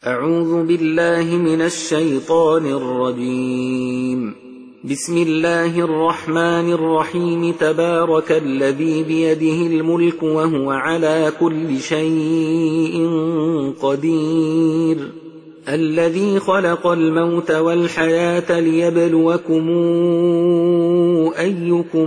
أعوذ بالله من الشيطان الرجيم. بسم الله الرحمن الرحيم. تبارك الذي بيده الملك وهو على كل شيء قدير. الذي خلق الموت والحياة ليبلوكم أيكم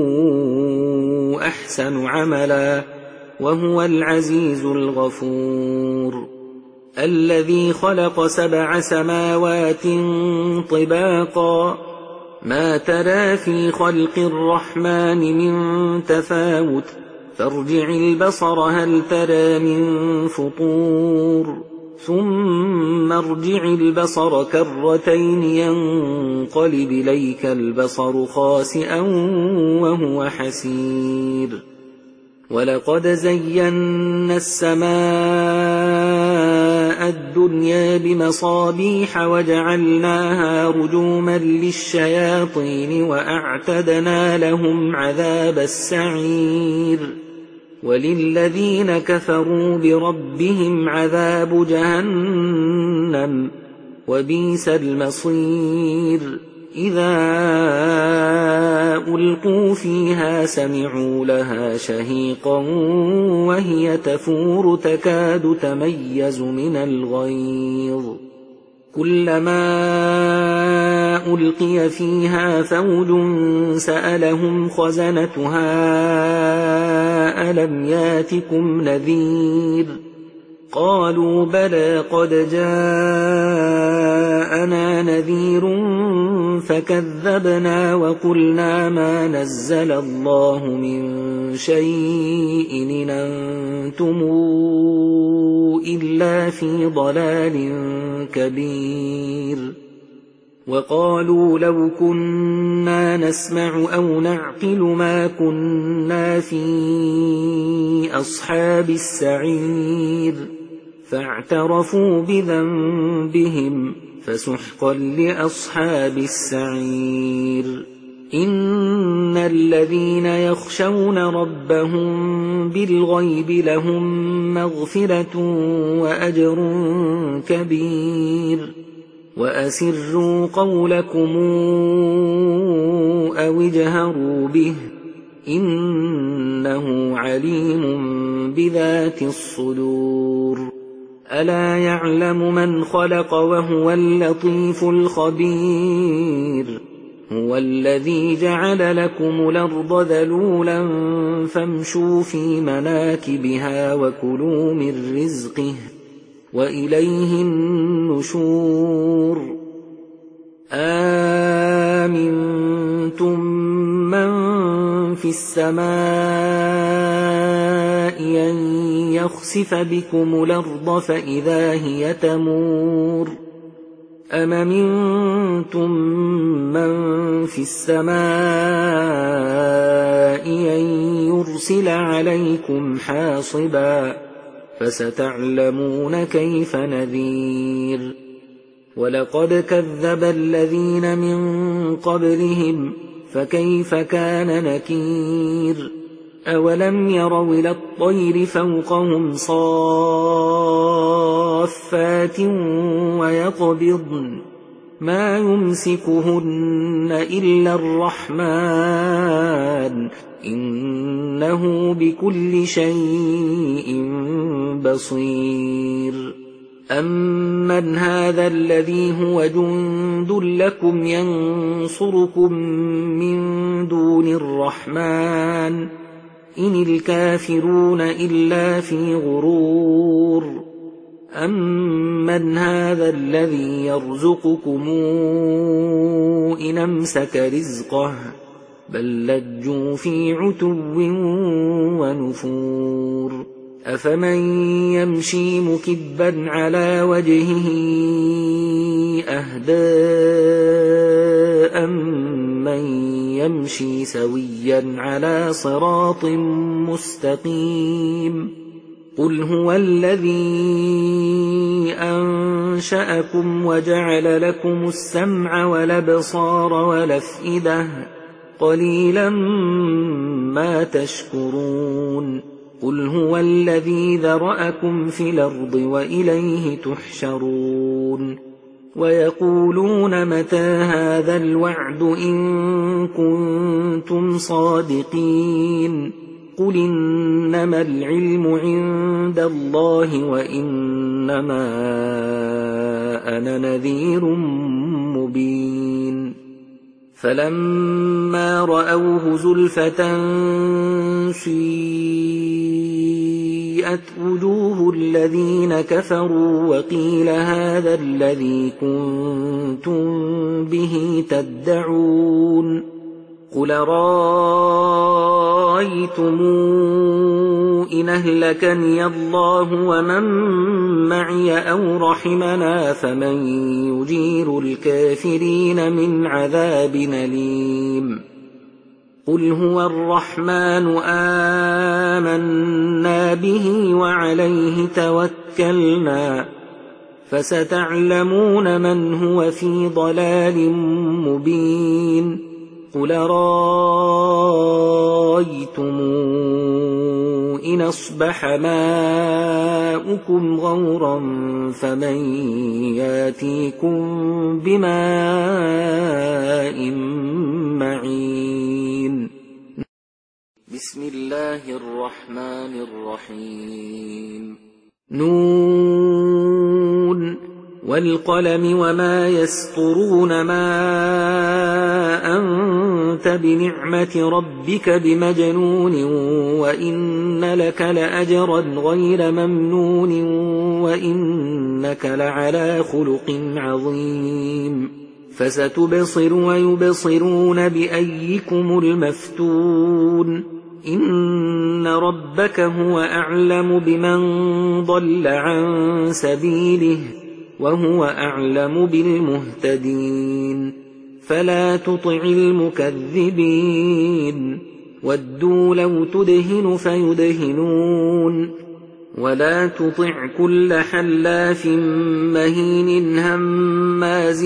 أحسن عملا وهو العزيز الغفور. الذي خلق 7 سماوات طباقا ما ترى في خلق الرحمن من تفاوت فارجع البصر هل ترى من فطور ثم ارجع البصر كرتين ينقلب إليك البصر خاسئا وهو حسير. ولقد زينا السماء الدنيا بمصابيح وجعلناها رجوما للشياطين وأعتدنا لهم عذاب السعير. وللذين كفروا بربهم عذاب جهنم وبئس المصير. إذا ألقوا فيها سمعوا لها شهيقا وهي تفور تكاد تميز من الغيظ. كلما ألقي فيها فوج سألهم خزنتها ألم ياتكم نذير قالوا بلى قد جاءنا نذير فكذبنا وقلنا ما نزل الله من شيء إن أنتم إلا في ضلال كبير. وقالوا لو كنا نسمع أو نعقل ما كنا في أصحاب السعير فاعترفوا بذنبهم فسحقا لأصحاب السعير. إن الذين يخشون ربهم بالغيب لهم مغفرة وأجر كبير. وأسروا قولكم أو اجهروا به إنه عليم بذات الصدور. ألا يعلم من خلق وهو اللطيف الخبير. هو الذي جعل لكم الأرض ذلولا فامشوا في مناكبها وكلوا من رزقه وإليه النشور. آمنتم من في السماء أن يخسف بكم الأرض فإذا هي تمور أم أمنتم من في السماء أن يرسل عليكم حاصبا فستعلمون كيف نذير. ولقد كذب الذين من قبلهم فكيف كان نكير. أولم يروا إلى الطير فوقهم صافات ويقبضن ما يمسكهن إلا الرحمن إنه بكل شيء بصير. أمن هذا الذي هو جند لكم ينصركم من دون الرحمن إن الكافرون إلا في غرور. أمن هذا الذي يرزقكم إن أمسك رزقه بل لجوا في عتو ونفور. أفمن يمشي مكبا على وجهه أهدى أمن يمشي سويا على صراط مستقيم. قل هو الذي أنشأكم وجعل لكم السمع والأبصار والأفئدة قليلا ما تشكرون. قل هو الذي ذرأكم في الأرض وإليه تحشرون ويقولون متى هذا الوعد إن كنتم صادقين قل إنما العلم عند الله وإنما أنا نذير مبين فلما رأوه زلفة سيئت وجوه الذين كفروا وقيل هذا الذي كنتم به تدعون قل رأيتم إن أهلكني الله ومن معي أو رحمنا فمن يجير الكافرين من عذاب أليم قل هو الرحمن آمنا به وعليه توكلنا فستعلمون من هو في ضلال مبين قل رأيتم إن أصبح ماؤكم غورا فمن ياتيكم بماء معين بسم الله الرحمن الرحيم نون والقلم وما يسطرون ما أنت بنعمة ربك بمجنون وإن لك لأجرا غير ممنون وإنك لعلى خلق عظيم فستبصر ويبصرون بأيكم المفتون إن ربك هو أعلم بمن ضل عن سبيله وهو أعلم بالمهتدين فلا تطع المكذبين ودوا لو تدهن فيدهنون ولا تطع كل حلاف مهين هماز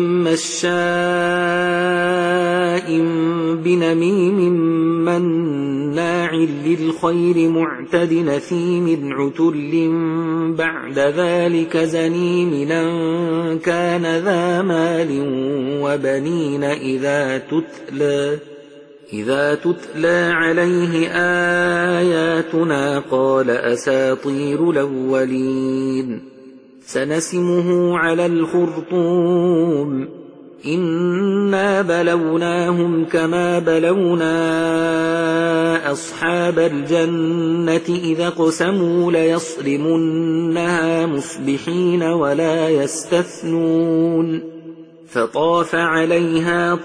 مشاء بنميم مناع للخير معتد نثيم عتل بعد ذلك زنيم أن كان ذا مال وبنين إذا تتلى عليه آياتنا قال أساطير الأولين سنسمه على الخرطوم إنا بلوناهم كما بلونا أصحاب الجنة إذا اقسموا ليصرمنها مصبحين ولا يستثنون فطاف عليها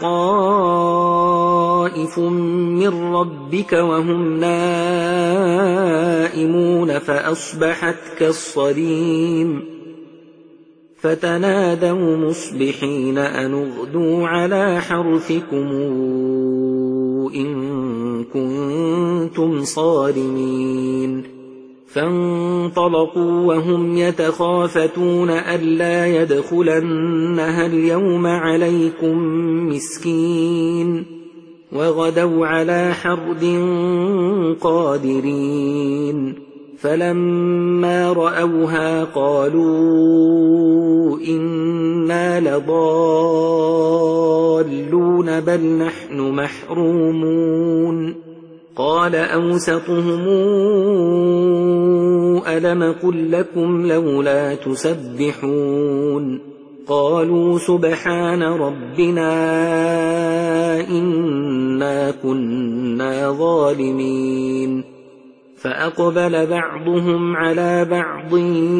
طائف من ربك وهم نائمون فأصبحت كالصريم فتنادوا مصبحين أن اغدوا على حرثكم إن كنتم صارمين فانطلقوا وهم يتخافتون ألا يدخلنها اليوم عليكم مسكين وغدوا على حرد قادرين فلما رأوها قالوا إنا لضالون بل نحن محرومون قال أوسطهم ألم قل لكم لولا تسبحون قالوا سبحان ربنا إنا كنا ظالمين فأقبل بعضهم على بعض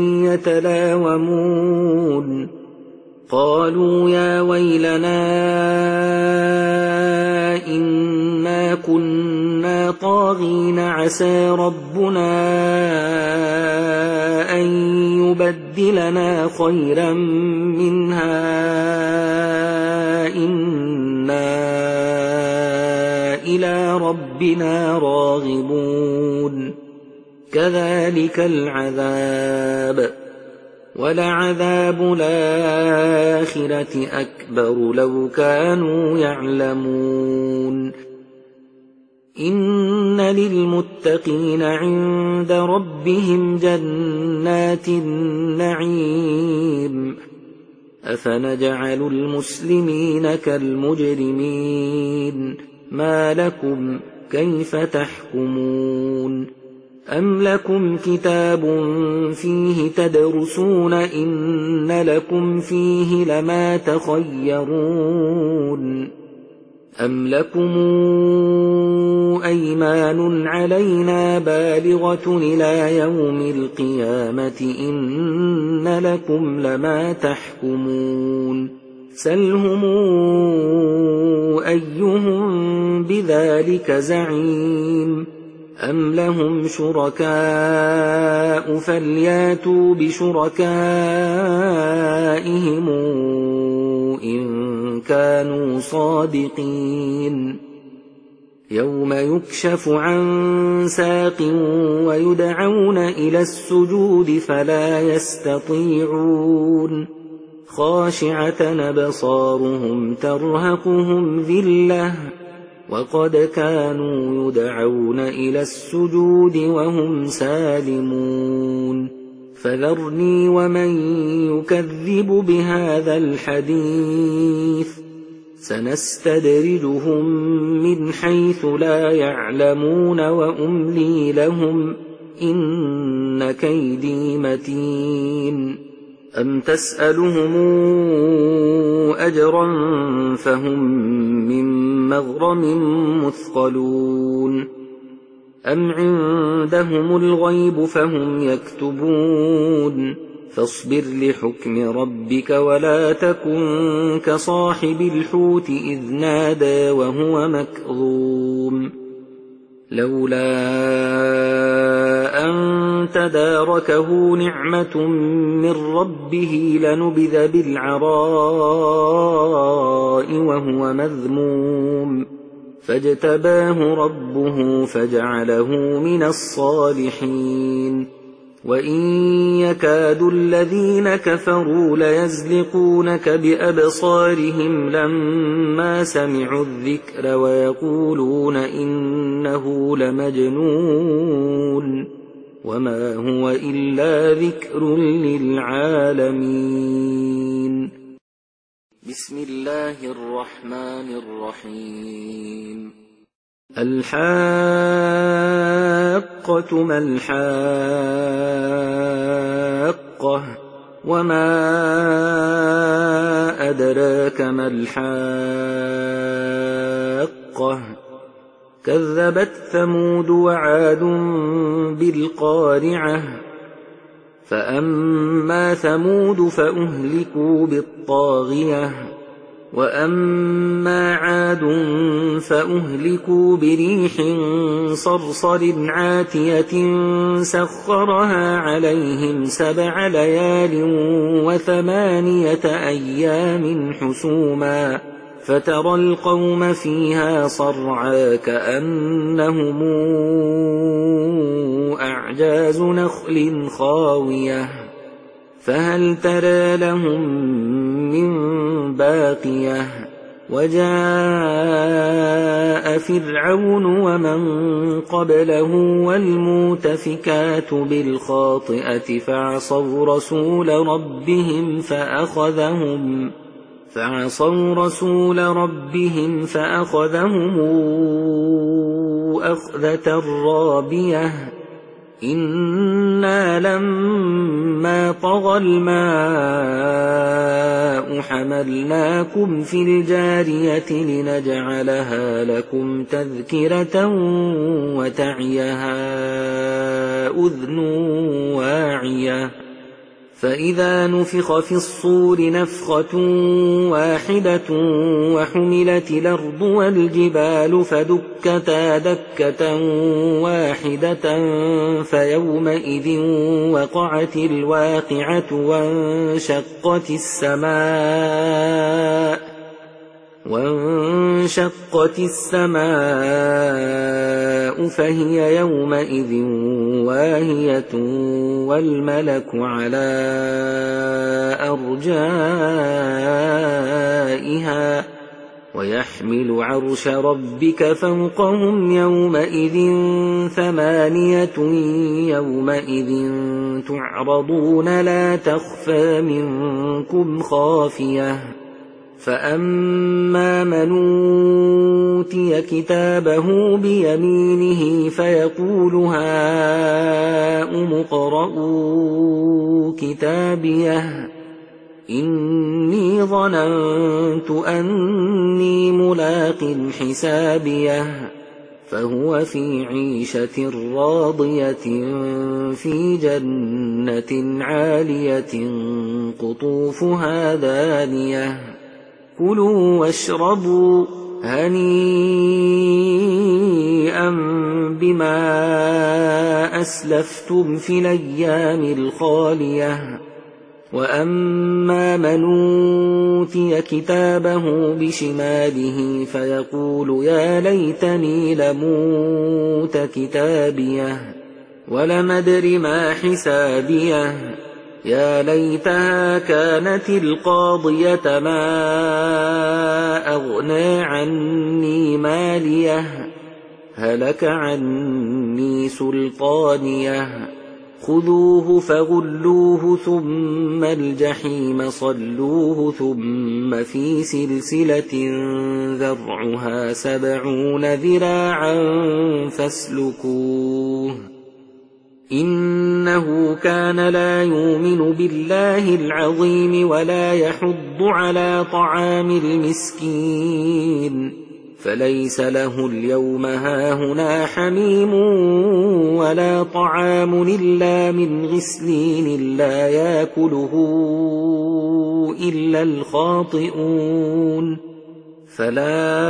يتلاومون قالوا يا ويلنا إنا كنا طاغين عسى ربنا أن يبدلنا خيرا منها إنا إلى ربنا راغبون كذلك العذاب ولعذاب الآخرة أكبر لو كانوا يعلمون إن للمتقين عند ربهم جنات النعيم أفنجعل المسلمين كالمجرمين ما لكم كيف تحكمون أم لكم كتاب فيه تدرسون إن لكم فيه لما تخيرون أم لكم أيمان علينا بالغة إلى يوم القيامة إن لكم لما تحكمون سلهم أيهم بذلك زعيم أم لهم شركاء فلياتوا بشركائهم إن كانوا صادقين يوم يكشف عن ساق ويدعون إلى السجود فلا يستطيعون خاشعة أبصارهم ترهقهم ذلة وقد كانوا يدعون إلى السجود وهم سالمون فذرني ومن يكذب بهذا الحديث سنستدرجهم من حيث لا يعلمون وأملي لهم إن كيدي متين أم تسألهم أجرا فهم من مغرم مثقلون أم عندهم الغيب فهم يكتبون فاصبر لحكم ربك ولا تكن كصاحب الحوت إذ نادى وهو مكظوم لولا أن تداركه نعمة من ربه لنبذ بالعراء وهو مذموم فاجتباه ربه فجعله من الصالحين وإن يكاد الذين كفروا ليزلقونك بأبصارهم لما سمعوا الذكر ويقولون إنه لمجنون وما هو إلا ذكر للعالمين بسم الله الرحمن الرحيم الحاقة ما الحاقة وما أدراك ما الحاقة كذبت ثمود وعاد بالقارعة فأما ثمود فأهلكوا بالطاغية وأما عاد فأهلكوا بريح صرصر عاتية سخرها عليهم 7 ليال و8 أيام حسوما فترى القوم فيها صرعى كأنهم أعجاز نخل خاوية فهل ترى لهم من باقية وجاء فرعون ومن قبله والمؤتفكات بالخاطئة فعصوا رسول ربهم فأخذهم أخذة رابية إنا لما طغى الماء حملناكم في الجارية لنجعلها لكم تذكرة وتعيها أذن واعية فإذا نفخ في الصور نفخة واحدة وحملت الأرض والجبال فدكتا دكة واحدة فيومئذ وقعت الواقعة وانشقت السماء فهي يومئذ واهية والملك على أرجائها يحمل عرش ربك فوقهم يومئذ 8 يومئذ تعرضون لا تخفى منكم خافية فأما من أوتي كتابه بيمينه فيقول هاؤم اقرءوا كتابيه إني ظننت أني ملاق حسابيه فهو في عيشة راضية في جنة عالية قطوفها دانية كلوا واشربوا هنيئا بما أسلفتم في الأيام الخالية وأما من أوتي كتابه بشماله فيقول يا ليتني لموت كتابيه ولم أدر ما حسابيه يا ليتها كانت القاضية ما أغنى عني ماليه هلك عني سلطانيه خذوه فغلوه ثم الجحيم صلوه ثم في سلسلة ذرعها 70 ذراعا فاسلكوه إنه كان لا يؤمن بالله العظيم ولا يحض على طعام المسكين فليس له اليوم هاهنا حميم ولا طعام إلا من غسلين لا يأكله إلا الخاطئون فلا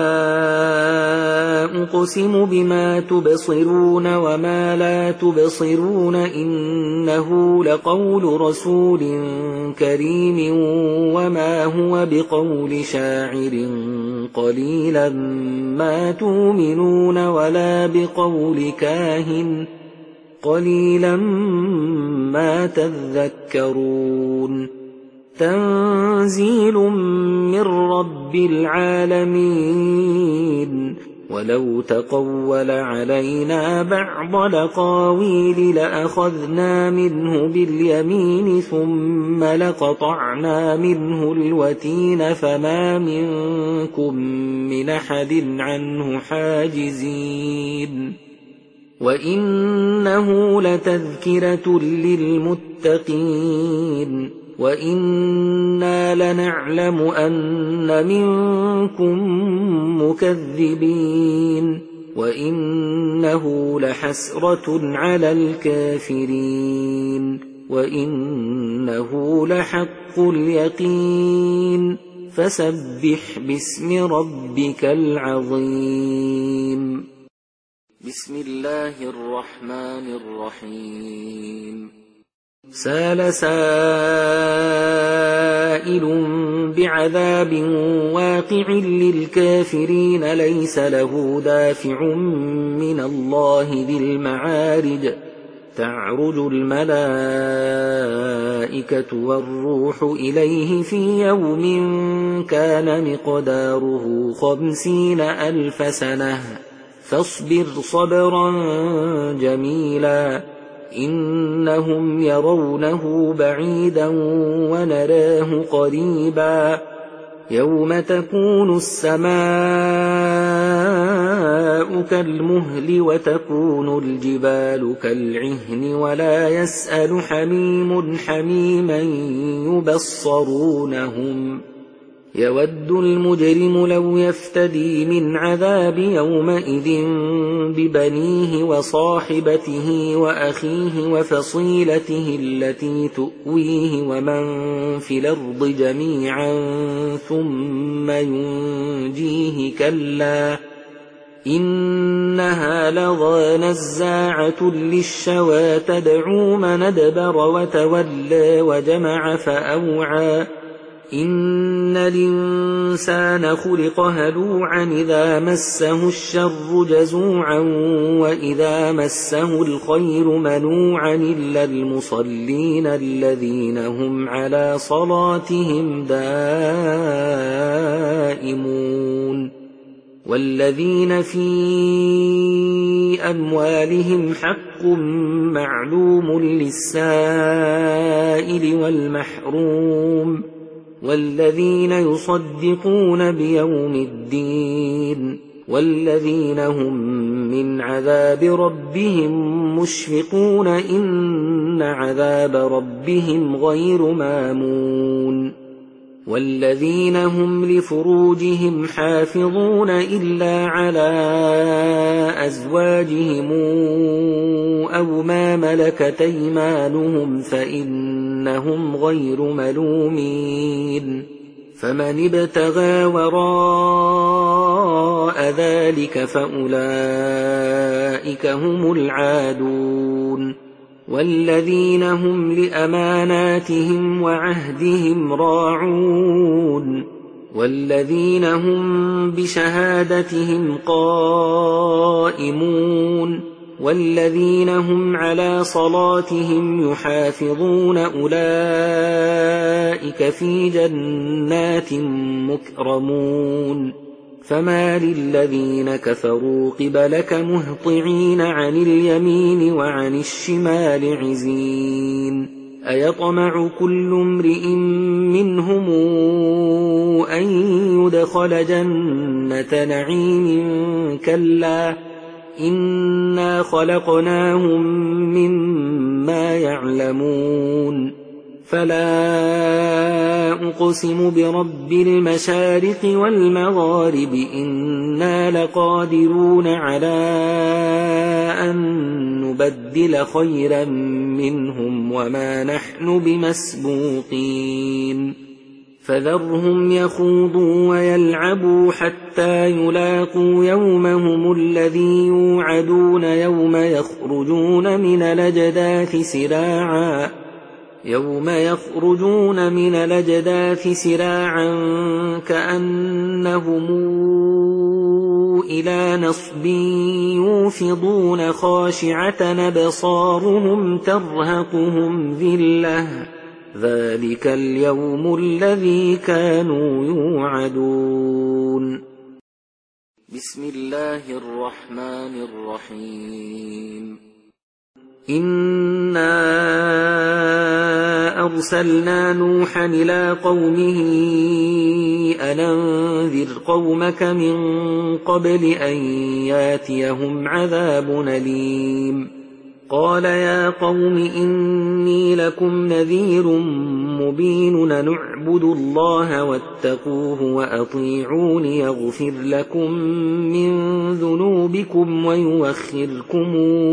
أقسم بما تبصرون وما لا تبصرون إنه لقول رسول كريم وما هو بقول شاعر قليلا ما تؤمنون ولا بقول كاهن قليلا ما تذكرون تنزيل من رب العالمين ولو تقول علينا بعض الأقاويل لأخذنا منه باليمين ثم لقطعنا منه الوتين فما منكم من أحد عنه حاجزين وإنه لتذكرة للمتقين وإنا لنعلم أن منكم مكذبين وإنه لحسرة على الكافرين وإنه لحق اليقين فسبح باسم ربك العظيم بسم الله الرحمن الرحيم سال سائل بعذاب واقع للكافرين ليس له دافع من الله ذي المعارج تعرج الملائكة والروح إليه في يوم كان مقداره 50,000 سنة فاصبر صبرا جميلا إنهم يرونه بعيدا ونراه قريبا يوم تكون السماء كالمهل وتكون الجبال كالعهن ولا يسأل حميم حميما يبصرونهم يود المجرم لو يفتدي من عذاب يومئذ ببنيه وصاحبته وأخيه وفصيلته التي تؤويه ومن في الأرض جميعا ثم ينجيه كلا إنها لظى نزاعة للشوى تدعو من أدبر وتولى وجمع فأوعى إن الإنسان خلق هلوعا إذا مسه الشر جزوعا وإذا مسه الخير منوعا إلا المصلين الذين هم على صلاتهم دائمون والذين في أموالهم حق معلوم للسائل والمحروم والذين يصدقون بيوم الدين والذين هم من عذاب ربهم مشفقون إن عذاب ربهم غير مامون والذين هم لفروجهم حافظون إلا على أزواجهم أو ما ملكت أيمانهم فإنهم غير ملومين فمن ابتغى وراء ذلك فأولئك هم العادون والذين هم لأماناتهم وعهدهم راعون والذين هم بشهادتهم قائمون والذين هم على صلاتهم يحافظون أولئك في جنات مكرمون فما للذين كفروا قبلك مهطعين عن اليمين وعن الشمال عزين أيطمع كل امرئ منهم أن يدخل جنة نعيم كلا إنا خلقناهم مما يعلمون فلا أقسم برب المشارق والمغارب إنا لقادرون على أن نبدل خيرا منهم وما نحن بمسبوقين فذرهم يخوضوا ويلعبوا حتى يلاقوا يومهم الذي يوعدون يوم يخرجون من الأجداث سراعا كأنهم إلى نصب يوفضون خاشعة أبصارهم ترهقهم ذلة ذلك اليوم الذي كانوا يوعدون بسم الله الرحمن الرحيم إنا أرسلنا نوحا إلى قومه أن أنذر قومك من قبل أن ياتيهم عذاب أليم قال يا قوم إني لكم نذير مبين أن اعبدوا الله واتقوه وأطيعون يغفر لكم من ذنوبكم ويؤخركم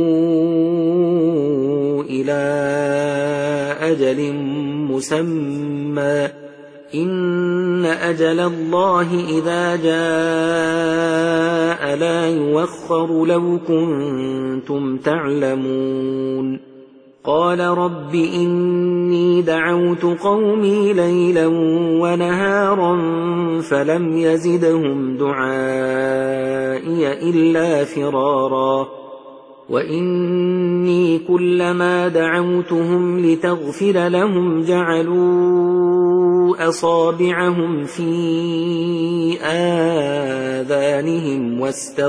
إلى أجل مسمى إن أجل الله إذا جاء لا يوخر لو كنتم تعلمون قال رب إني دعوت قومي ليلا ونهارا فلم يزدهم دعائي إلا فرارا وإني كلما دعوتهم لتغفر لهم جعلوا أصابعهم في آذانهم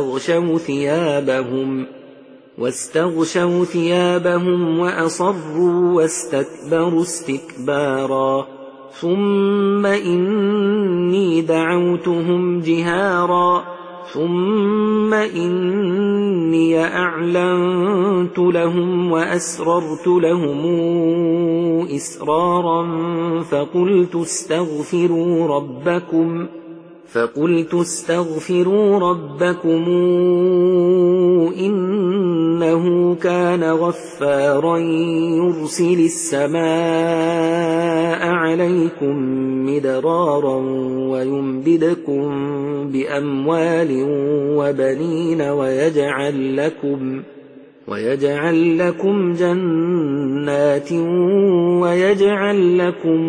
واستغشوا ثيابهم وأصروا واستكبروا استكبارا ثم إني دعوتهم جهارا ثم إني أعلنت لهم وأسررت لهم إسرارا فقلت استغفروا ربكم إنه كان غفارا يرسل السماء عليكم مدرارا ويمددكم بأموال وبنين ويجعل لكم جنات ويجعل لكم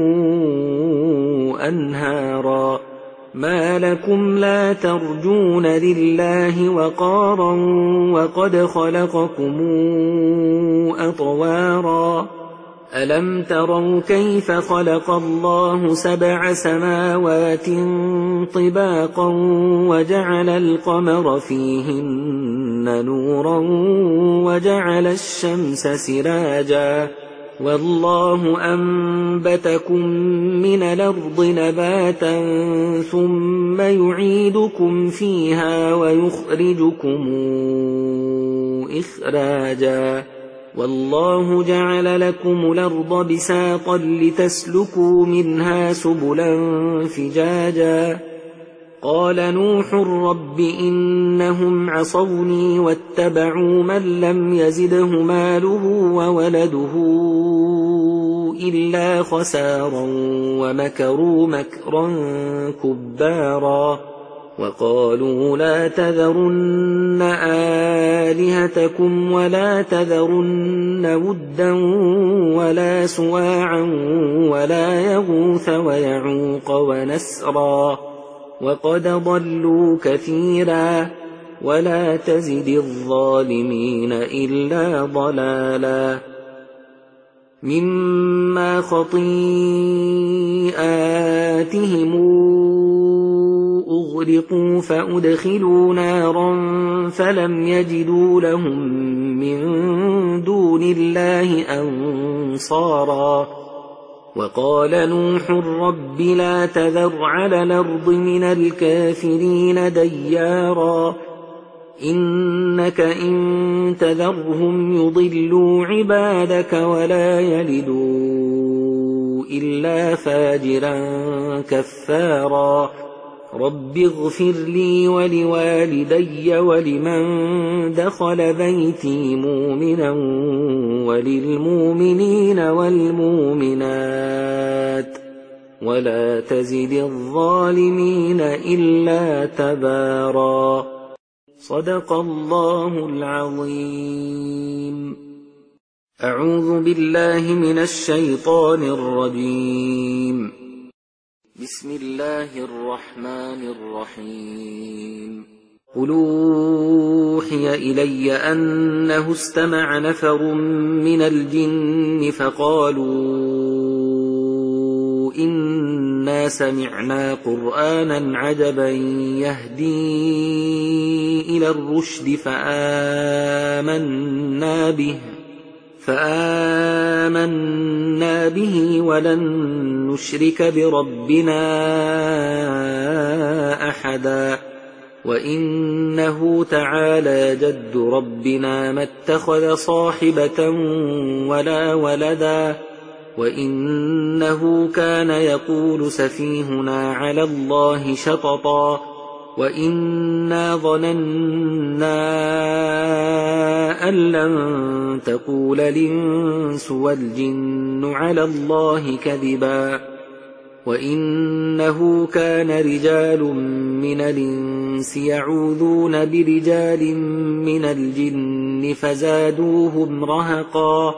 أنهارا ما لكم لا ترجون لله وقارا وقد خلقكم أطوارا ألم تروا كيف خلق الله 7 سماوات طباقا وجعل القمر فيهن نورا وجعل الشمس سراجا والله أنبتكم من الأرض نباتا ثم يعيدكم فيها ويخرجكم إخراجا والله جعل لكم الأرض بساطا لتسلكوا منها سبلا فجاجا قال نوح رب إنهم عصوني واتبعوا من لم يزده ماله وولده إلا خسارا ومكروا مكرا كبارا وقالوا لا تذرن آلهتكم ولا تذرن ودا ولا سواعا ولا يغوث ويعوق ونسرا وقد ضلوا كثيرا ولا تزد الظالمين إلا ضلالا مما خطيئاتهم أغرقوا فأدخلوا نارا فلم يجدوا لهم من دون الله أنصارا وقال نوح رب لا تذر على الأرض من الكافرين ديارا إنك إن تذرهم يضلوا عبادك ولا يلدوا إلا فاجرا كفارا رب اغفر لي ولوالدي ولمن دخل بيتي مؤمنا وللمؤمنين والمؤمنات ولا تزد الظالمين إلا تبارا صدق الله العظيم. أعوذ بالله من الشيطان الرجيم. بسم الله الرحمن الرحيم. قل أوحي إلي أنه استمع نفر من الجن فقالوا إنا سمعنا قرآنا عجبا يهدي إلى الرشد فآمنا به ولن نشرك بربنا أحدا وإنه تعالى جد ربنا ما اتخذ صاحبة ولا ولدا وإنه كان يقول سفيهنا على الله شططا وإنا ظننا أن لن تقول الإنس والجن على الله كذبا وإنه كان رجال من الإنس يعوذون برجال من الجن فزادوهم رهقا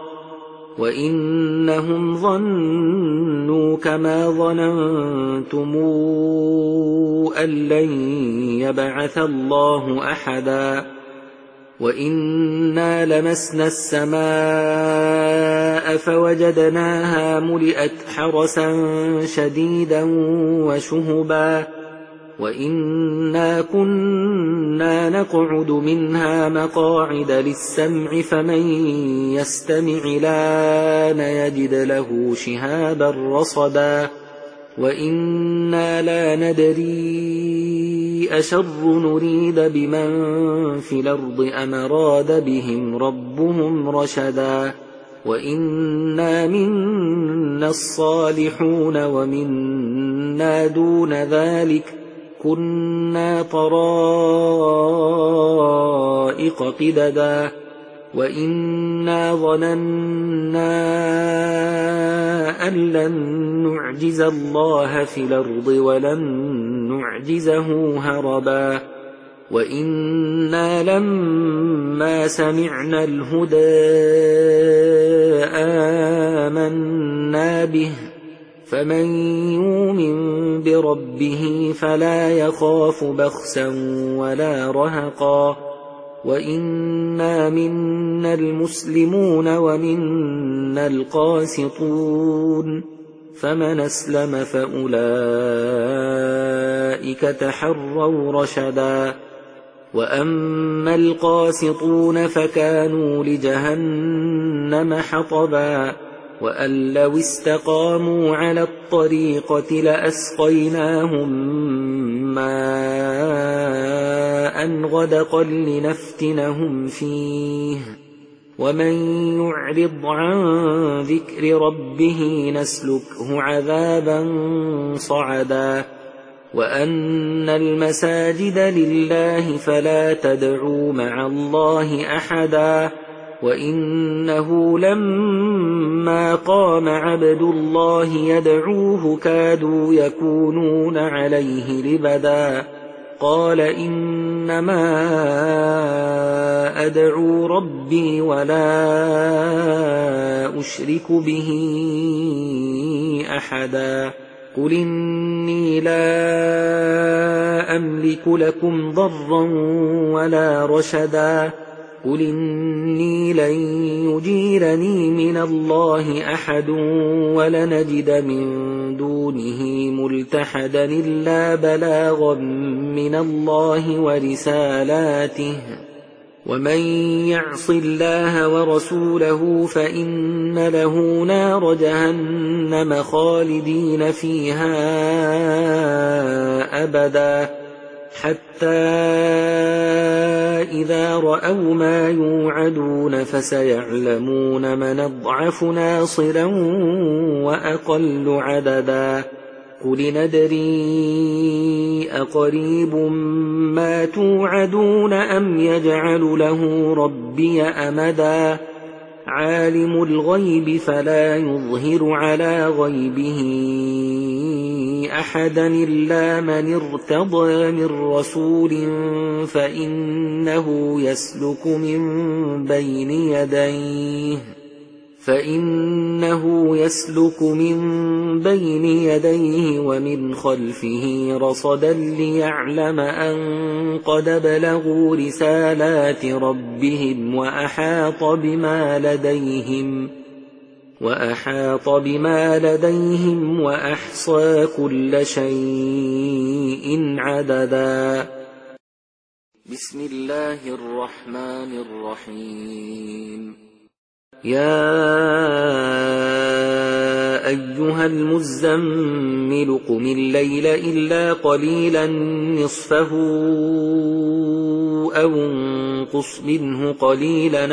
وإنهم ظنوا كما ظننتم أن لن يبعث الله أحدا وإنا لمسنا السماء فوجدناها ملئت حرسا شديدا وشهبا وإنا كنا نقعد منها مقاعد للسمع فمن يستمع الآن يجد له شهابا رصدا وإنا لا ندري أشر نريد بمن في الأرض أم أراد بهم ربهم رشدا وإنا منا الصالحون ومنا دون ذلك كنا طرائق قددا وإنا ظننا أن لن نعجز الله في الأرض ولن نعجزه هربا وإنا لما سمعنا الهدى آمنا به فمن يؤمن بربه فلا يخاف بخسا ولا رهقا وإنا منا المسلمون ومنا القاسطون فمن أسلم فأولئك تحروا رشدا وأما القاسطون فكانوا لجهنم حطبا وأن لو استقاموا على الطريقة لأسقيناهم ماء غدقا لنفتنهم فيه ومن يعرض عن ذكر ربه نسلكه عذابا صعدا وأن المساجد لله فلا تدعوا مع الله أحدا وإنه لما قام عبد الله يدعوه كادوا يكونون عليه لبدا قال إنما أدعو ربي ولا أشرك به أحدا قل إني لا أملك لكم ضرا ولا رشدا قل إني لن يجيرني من الله أحد ولنجد من دونه ملتحدا إلا بلاغا من الله ورسالاته ومن يعص الله ورسوله فإن له نار جهنم خالدين فيها أبدا حتى إذا رأوا ما يوعدون فسيعلمون من أضعف ناصرا وأقل عددا قل ندري أقريب ما توعدون أم يجعل له ربي أمدا عالم الغيب فلا يظهر على غيبه أحدا إلا من ارتضى من رسول فإنه يسلك من بين يديه ومن خلفه رصدا ليعلم أن قد بلغوا رسالات ربهم وأحاط بما لديهم وأحصى كل شيء عددا بسم الله الرحمن الرحيم يا أيها المزمل قم الليل إلا قليلا نصفه أو انقص منه قليلا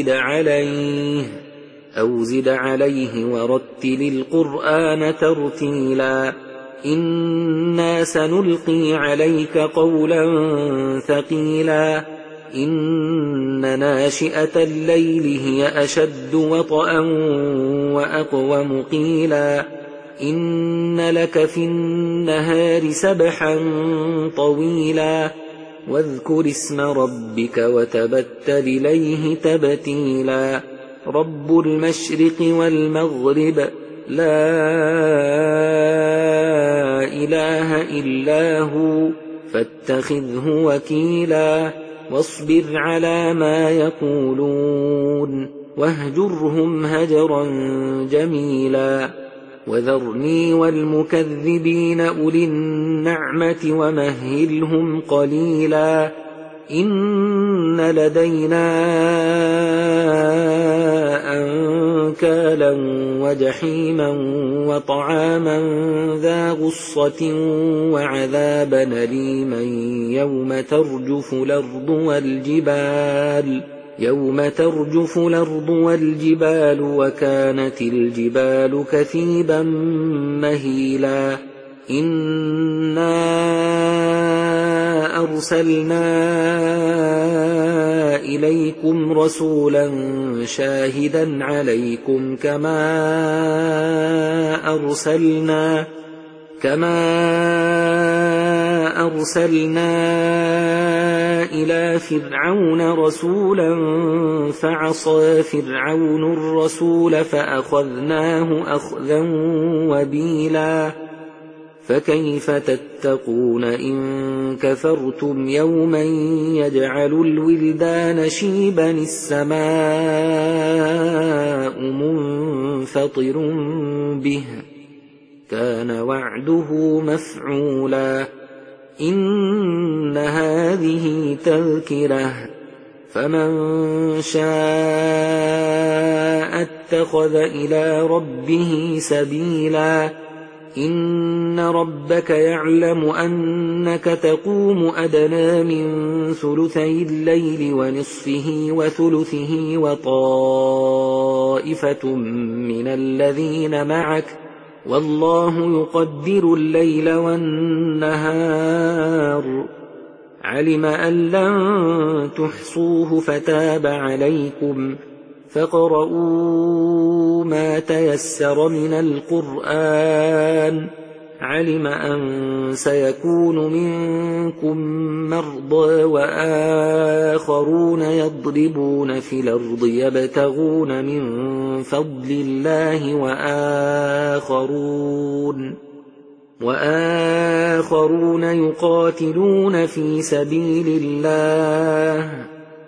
أو زد عليه ورتل القرآن ترتيلا إنا سنلقي عليك قولا ثقيلا إن ناشئة الليل هي أشد وطئا وأقوم قيلا إن لك في النهار سبحا طويلا واذكر اسم ربك وتبتل إليه تبتيلا رب المشرق والمغرب لا إله إلا هو فاتخذه وكيلا واصبر على ما يقولون واهجرهم هجرا جميلا وذرني والمكذبين أولي النعمة ومهلهم قليلا إن لدينا أنكالا وجحيما وطعاما ذا غصة وعذابا أليما يوم ترجف الأرض والجبال وكانت الجبال كثيبا مهيلا إنا أرسلنا إليكم رسولا شاهدا عليكم كما أرسلنا إلى فرعون رسولا فعصى فرعون الرسول فأخذناه أخذا وبيلا فكيف تتقون إن كفرتم يوما يجعل الولدان شيبا السماء منفطر به كان وعده مفعولا إن هذه تذكرة فمن شاء اتخذ إلى ربه سبيلا إن ربك يعلم أنك تقوم أدنى من ثلثي الليل ونصفه وثلثه وطائفة من الذين معك والله يقدر الليل والنهار علم أن لن تحصوه فتاب عليكم فاقرؤوا ما تيسر من القرآن علم أن سيكون منكم مرضى وآخرون يضربون في الأرض يبتغون من فضل الله وآخرون يقاتلون في سبيل الله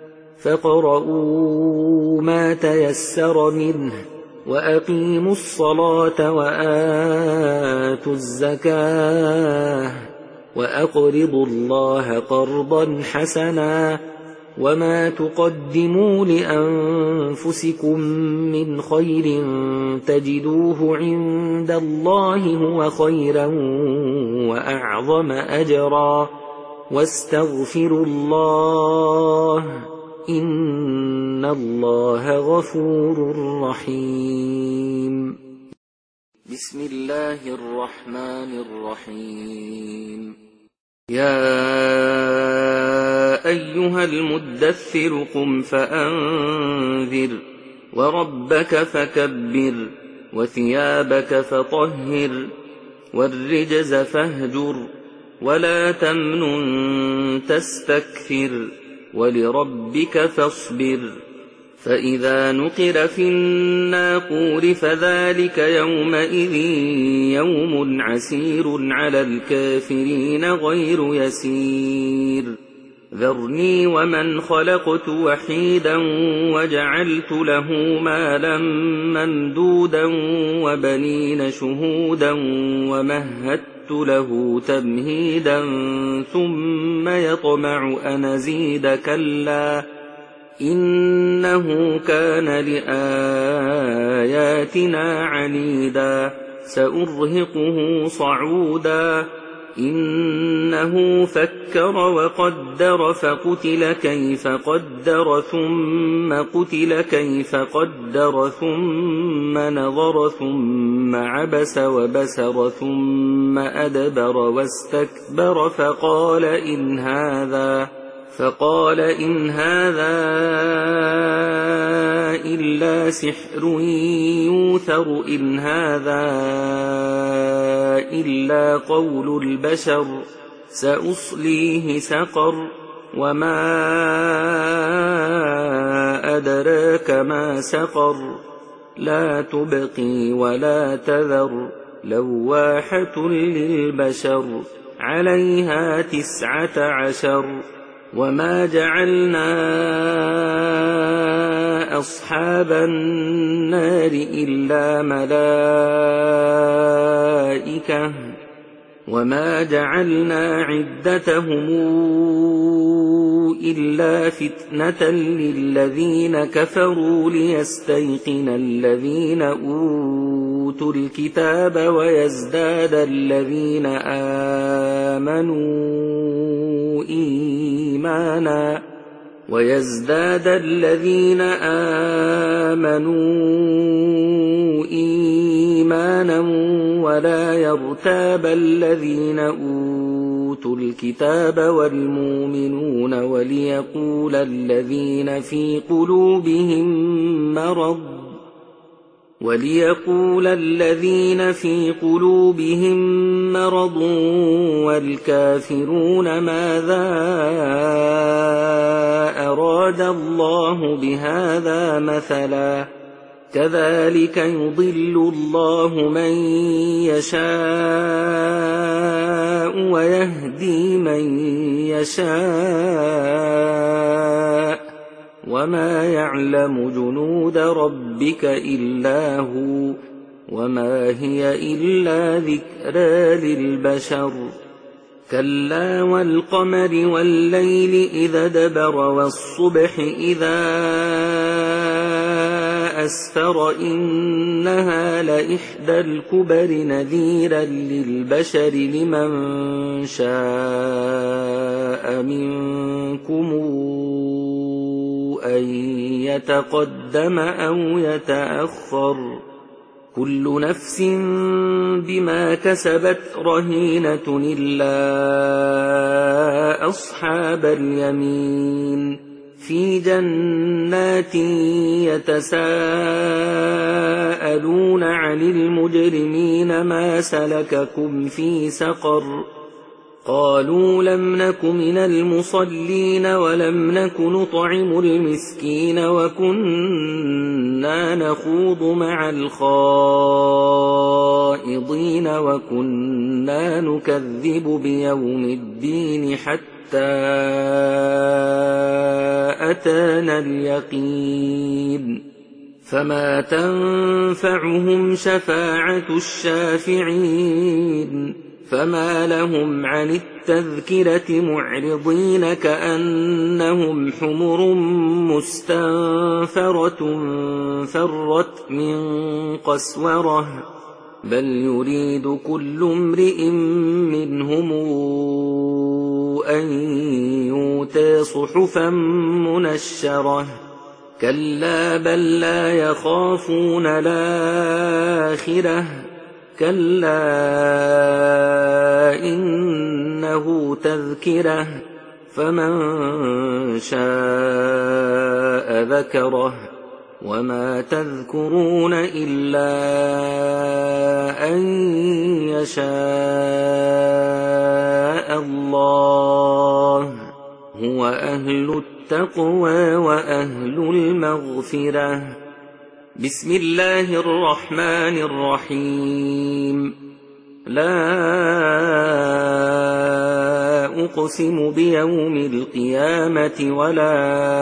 فاقرؤوا ما تيسر منه وأقيموا الصلاة وآتوا الزكاة وأقرضوا الله قرضا حسنا وما تقدموا لأنفسكم من خير تجدوه عند الله هو خيرا وأعظم أجرا واستغفروا الله إن الله غفور رحيم بسم الله الرحمن الرحيم يا أيها المدثر قم فأنذر وربك فكبر وثيابك فطهر والرجز فاهجر ولا تمنن تستكثر ولربك فاصبر فإذا نقر في الناقور فذلك يومئذ يوم عسير على الكافرين غير يسير ذرني ومن خلقت وحيدا وجعلت له مالا ممدودا وبنين شهودا ومهدت له تمهيدا ثم يطمع أن أزيد كلا إنه كان لآياتنا عنيدا سأرهقه صعودا إنه فكر وقدر فقتل كيف قدر ثم قتل كيف قدر ثم نظر ثم عبس وبسر ثم أدبر واستكبر فقال إن هذا إلا سحر يوثر إن هذا إلا قول البشر سأصليه سقر وما أدراك ما سقر لا تبقي ولا تذر لواحة للبشر عليها 19 وما جعلنا أصحاب النار إلا ملائكة وما جعلنا عدتهم إلا فتنة للذين كفروا ليستيقن الذين أوتوا الكتاب ويزداد الذين آمنوا إيمانا ولا يرتاب الذين أوتوا الكتاب والمؤمنون وليقول الذين في قلوبهم مرض والكافرون ماذا أراد الله بهذا مثلا كذلك يضل الله من يشاء ويهدي من يشاء وما يعلم جنود ربك إلا هو وما هي إلا ذكرى للبشر كلا والقمر والليل إذا دبر والصبح إذا أسفر إنها لإحدى الكبر نذيرا للبشر لمن شاء منكم أن يتقدم أو يتأخر كل نفس بما كسبت رهينة إلا أصحاب اليمين في جنات يتساءلون عن المجرمين ما سلككم في سقر قالوا لم نك من المصلين ولم نك نطعم المسكين وكنا نخوض مع الخائضين وكنا نكذب بيوم الدين حتى أتانا اليقين فما تنفعهم شفاعة الشافعين فما لهم عن التذكرة معرضين كأنهم حمر مستنفرة فرت من قسورة بل يريد كل امرئ منهم أن يؤتى صحفا منشرة كلا بل لا يخافون الآخرة كلا إنه تذكرة فمن شاء ذكره وما تذكرون إلا أن يشاء الله هو أهل التقوى وأهل المغفرة بسم الله الرحمن الرحيم لا أقسم بيوم القيامة ولا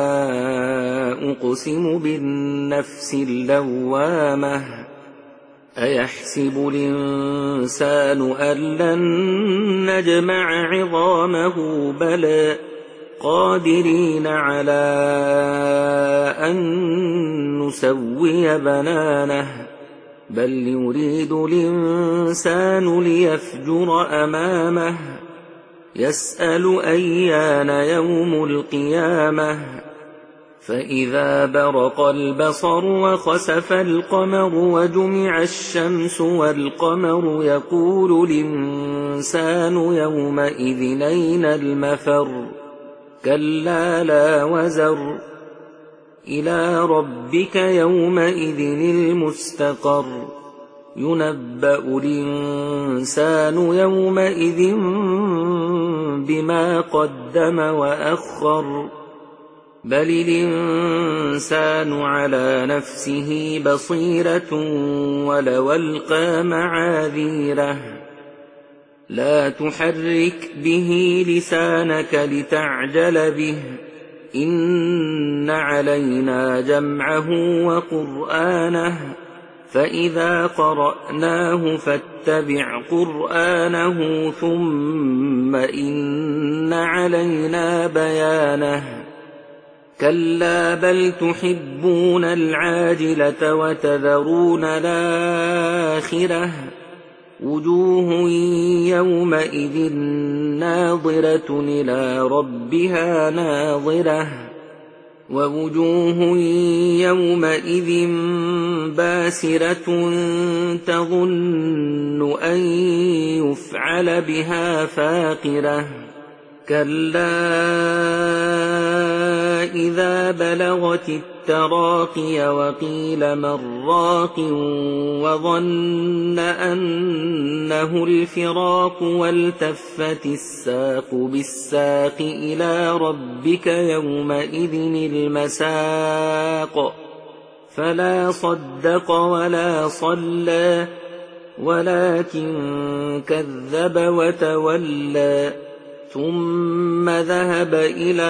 أقسم بالنفس اللوامة أيحسب الإنسان أن لن نجمع عظامه بلى قادرين على أن نسوي بنانه بل يريد الإنسان ليفجر أمامه يسأل أيان يوم القيامة فإذا برق البصر وخسف القمر وجمع الشمس والقمر يقول الإنسان يومئذ أين المفر كلا لا وزر إلى ربك يومئذ المستقر ينبأ الإنسان يومئذ بما قدم وأخر بل الإنسان على نفسه بصيرة ولو ألقى معاذيره لا تحرك به لسانك لتعجل به إن علينا جمعه وقرآنه فإذا قرأناه فاتبع قرآنه ثم إن علينا بيانه كلا بل تحبون العاجلة وتذرون الآخرة وجوه يومئذ ناظرة إلى ربها ناظرة ووجوه يومئذ باسرة تظن أن يفعل بها فاقرة كلا إذا بلغت التراقي وقيل من راق وظن أنه الفراق والتفت الساق بالساق إلى ربك يومئذ المساق فلا صدق ولا صلى ولكن كذب وتولى ثم ذهب إلى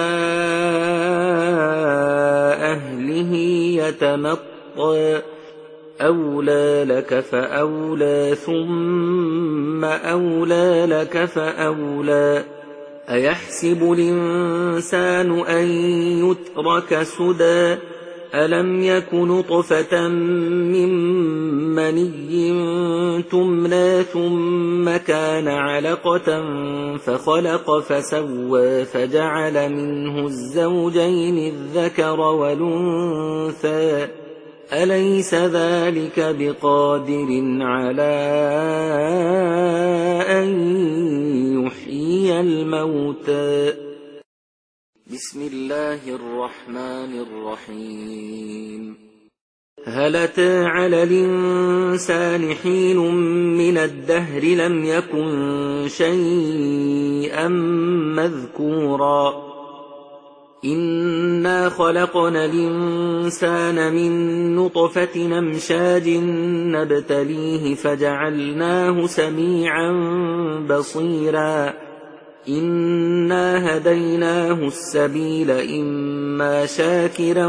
أهله يتمطى أولى لك فأولى ثم أولى لك فأولى أيحسب الإنسان أن يترك سدى ألم يك نطفة من مني تمنى ثم كان علقة فخلق فسوى فجعل منه الزوجين الذكر والأنثى أليس ذلك بقادر على أن يحيي الموتى بسم الله الرحمن الرحيم هل أتى على الإنسان حين من الدهر لم يكن شيئا مذكورا إنا خلقنا الإنسان من نطفة أمشاج نبتليه فجعلناه سميعا بصيرا إنا هديناه السبيل إما شاكرا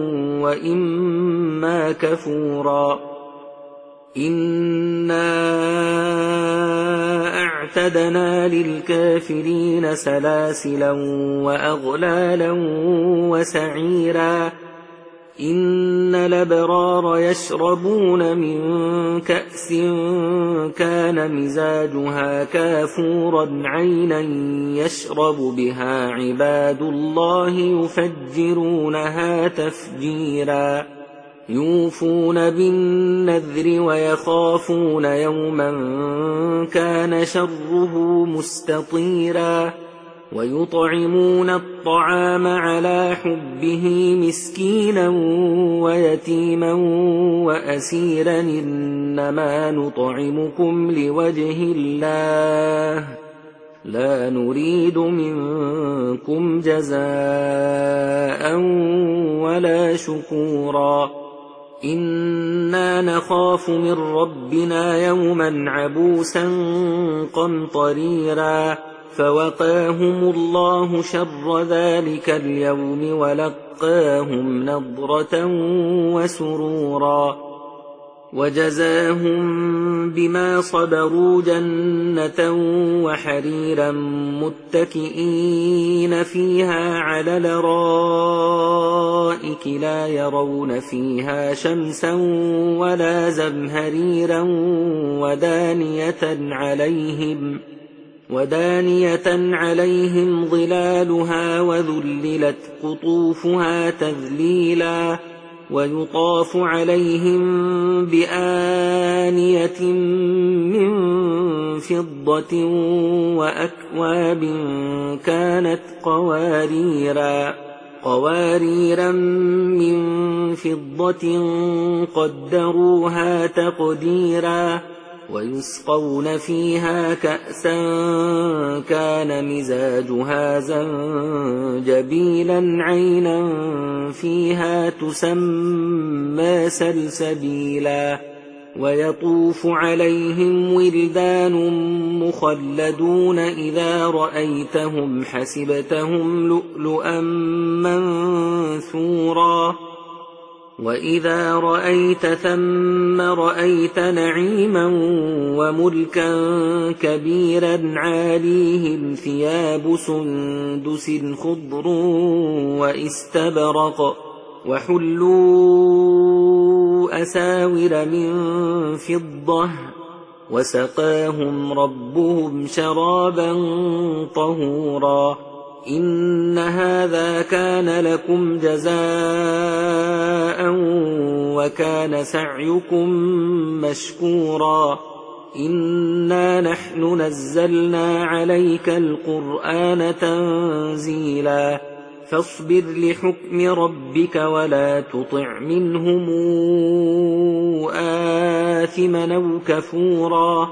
وإما كفورا إنا أعتدنا للكافرين سلاسلا وأغلالا وسعيرا إن الأبرار يشربون من كأس كان مزاجها كافورا عينا يشرب بها عباد الله يفجرونها تفجيرا يوفون بالنذر ويخافون يوما كان شره مستطيرا ويطعمون الطعام على حبه مسكينا ويتيما وأسيرا إنما نطعمكم لوجه الله لا نريد منكم جزاء ولا شكورا إنا نخاف من ربنا يوما عبوسا قمطريرا فوقاهم الله شر ذلك اليوم ولقاهم نضرة وسرورا وجزاهم بما صبروا جنة وحريرا متكئين فيها على الأرائك لا يرون فيها شمسا ولا زمهريرا ودانية عليهم ظلالها وذللت قطوفها تذليلا ويطاف عليهم بآنية من فضة وأكواب كانت قواريرا من فضة قدروها تقديرا ويسقون فيها كأسا كان مزاجها زنجبيلا عينا فيها تسمى سلسبيلا ويطوف عليهم ولدان مخلدون إذا رأيتهم حسبتهم لؤلؤا منثورا وإذا رأيت ثم رأيت نعيما وملكا كبيرا عاليهم ثياب سندس خضر واستبرق وحلوا أساور من فضة وسقاهم ربهم شرابا طهورا إن هذا كان لكم جزاء وكان سعيكم مشكورا إنا نحن نزلنا عليك القرآن تنزيلا فاصبر لحكم ربك ولا تطع منهم آثما أو كفورا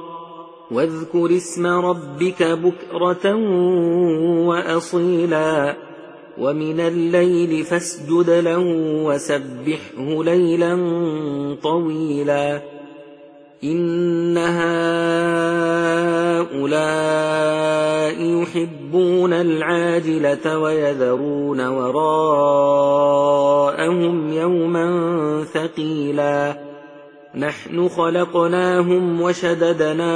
واذكر اسم ربك بكرة وأصيلا ومن الليل فاسجد له وسبحه ليلا طويلا إن هؤلاء يحبون العاجلة ويذرون وراءهم يوما ثقيلا نحن خلقناهم وشددنا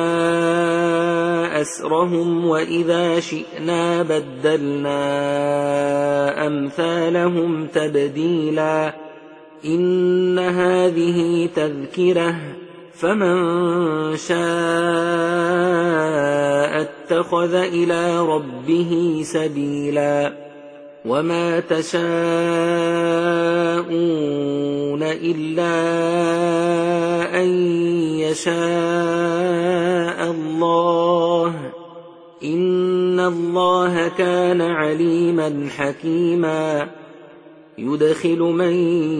أسرهم وإذا شئنا بدلنا أمثالهم تبديلا إن هذه تذكرة فمن شاء اتخذ إلى ربه سبيلا وما تشاءون إلا أن يشاء الله إن الله كان عليما حكيما يدخل من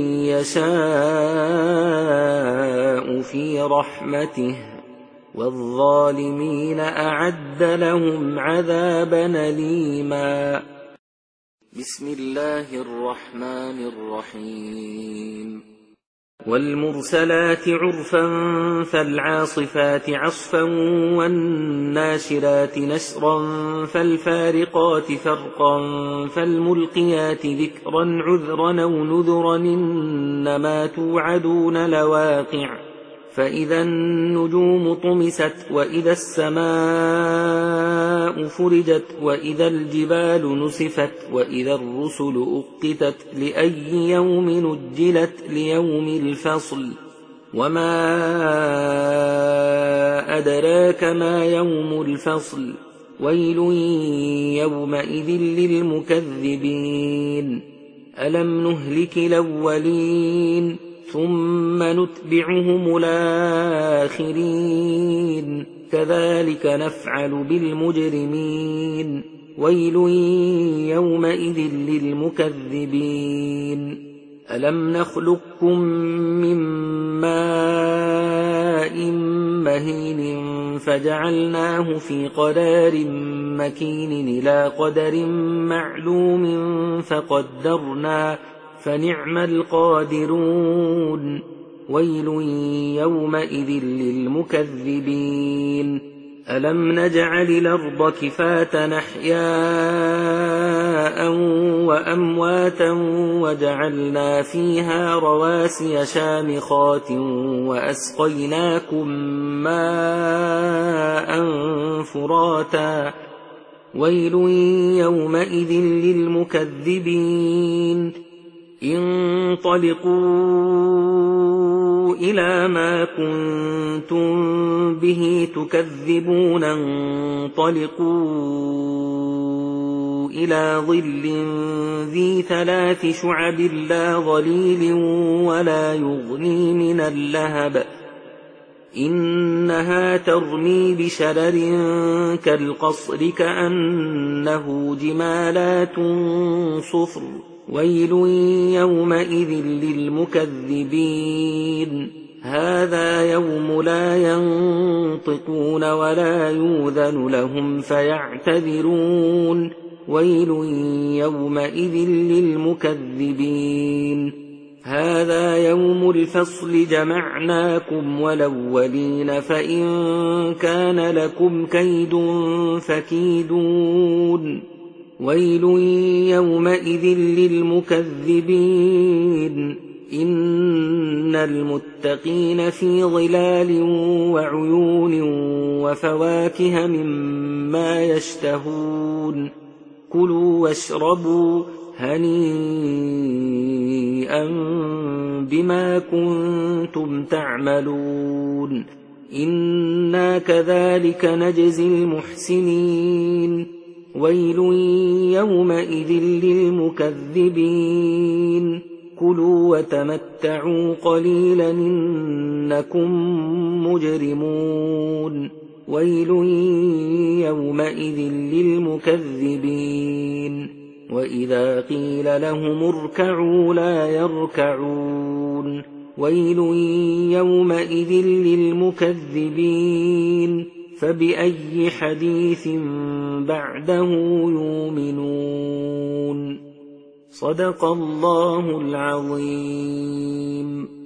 يشاء في رحمته والظالمين أعد لهم عذابا أليما بسم الله الرحمن الرحيم والمرسلات عرفا فالعاصفات عصفا والناشرات نشرا فالفارقات فرقا فالملقيات ذكرا عذرا أو نذرا إنما توعدون لواقع فإذا النجوم طمست وإذا السماء فرجت وإذا الجبال نسفت وإذا الرسل أقتت لأي يوم نجلت ليوم الفصل وما أدراك ما يوم الفصل ويل يومئذ للمكذبين ألم نهلك الأولين ثم نتبعهم الآخرين كذلك نفعل بالمجرمين ويل يومئذ للمكذبين ألم نخلقكم من ماء مهين فجعلناه في قرار مكين إلى قدر معلوم فقدرنا فنعم القادرون ويل يومئذ للمكذبين ألم نجعل الأرض كفاة أحياء وأمواتا وجعلنا فيها رواسي شامخات وأسقيناكم ماء فراتا ويل يومئذ للمكذبين انطلقوا إلى ما كنتم به تكذبون انطلقوا إلى ظل ذي 3 شعب لا ظليل ولا يغني من اللهب إنها ترمي بشرر كالقصر كأنه جمالات صفر ويل يومئذ للمكذبين هذا يوم لا ينطقون ولا يؤذن لهم فيعتذرون ويل يومئذ للمكذبين هذا يوم الفصل جمعناكم والأولين فإن كان لكم كيد فكيدون ويل يومئذ للمكذبين إن المتقين في ظلال وعيون وفواكه مما يشتهون كلوا واشربوا هنيئا بما كنتم تعملون إنا كذلك نجزي المحسنين ويل يومئذ للمكذبين كلوا وتمتعوا قليلا إنكم مجرمون ويل يومئذ للمكذبين وإذا قيل لهم اركعوا لا يركعون ويل يومئذ للمكذبين فبأي حديث بعده يؤمنون صدق الله العظيم.